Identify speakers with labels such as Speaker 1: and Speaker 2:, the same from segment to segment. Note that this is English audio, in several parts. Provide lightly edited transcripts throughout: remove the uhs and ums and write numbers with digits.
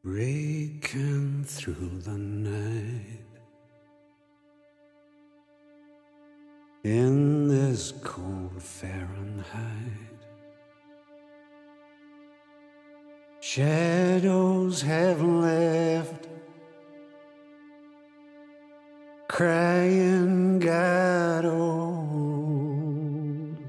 Speaker 1: Breaking through the night in this cold Fahrenheit. Shadows have left, crying got old.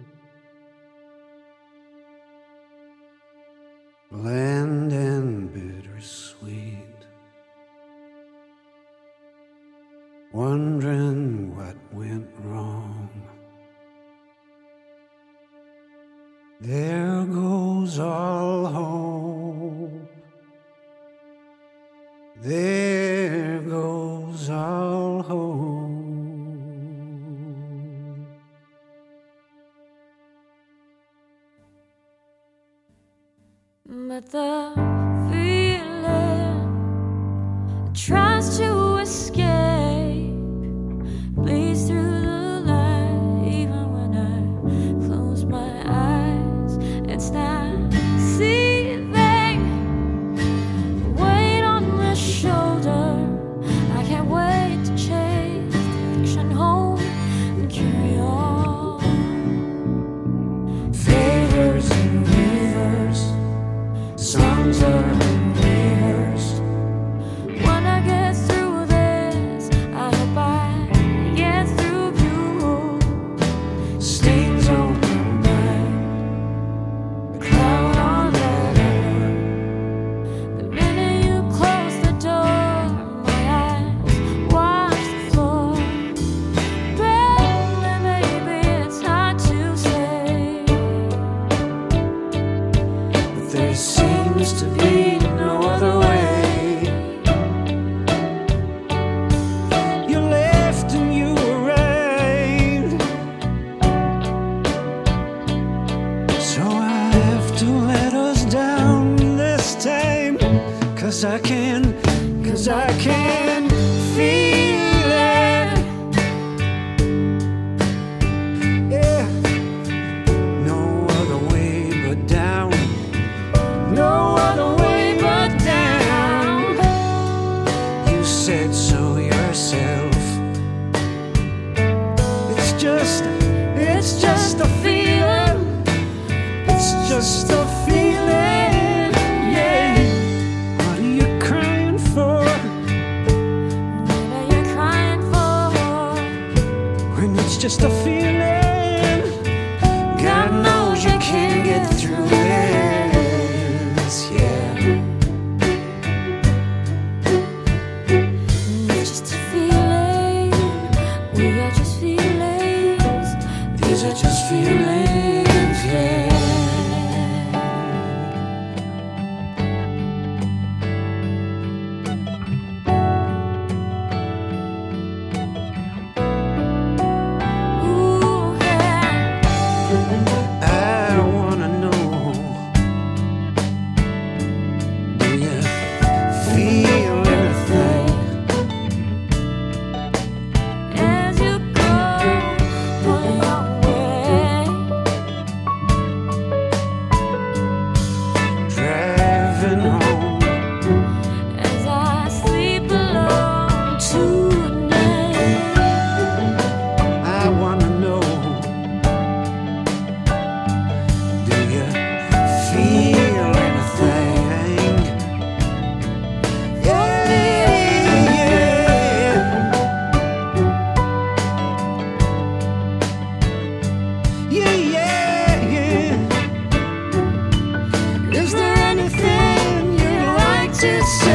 Speaker 1: Bland and bittersweet, wondering what went wrong. There goes all hope, there goes all hope.
Speaker 2: But the feeling tries to escape, bleeds through the light. Even when I close my eyes, it's not seething. Weight on my shoulder, I can't wait to chase the fiction home and carry on.
Speaker 1: Favors and rivers, songs are unrehearsed.
Speaker 2: When I get through this, I hope I get through you.
Speaker 1: Stains on my mind, a cloud on that air.
Speaker 2: The minute you close the door, my eyes watch the floor. Baby, maybe it's hard to say,
Speaker 1: But there seems to be no other way. You left and you arrived, so I have to let us down this time. 'Cause I can feel it. Yeah, no other way but down. No other way but down. You said so yourself. It's just a feeling. It's just a feeling. Yeah. What are you crying for
Speaker 2: what are you crying for?
Speaker 1: when it's just a feeling? God knows you can't get through this. Yeah.
Speaker 2: It's just a feeling, we are just feelings.
Speaker 1: These are just feelings, yeah.
Speaker 2: Ooh, yeah.
Speaker 1: I wanna know, do you feel anything?
Speaker 2: As you go on your way,
Speaker 1: Driving home,
Speaker 2: as I sleep alone tonight,
Speaker 1: I wanna know, do you feel anything? Yeah, yeah, yeah, yeah. Is there anything you'd like to say?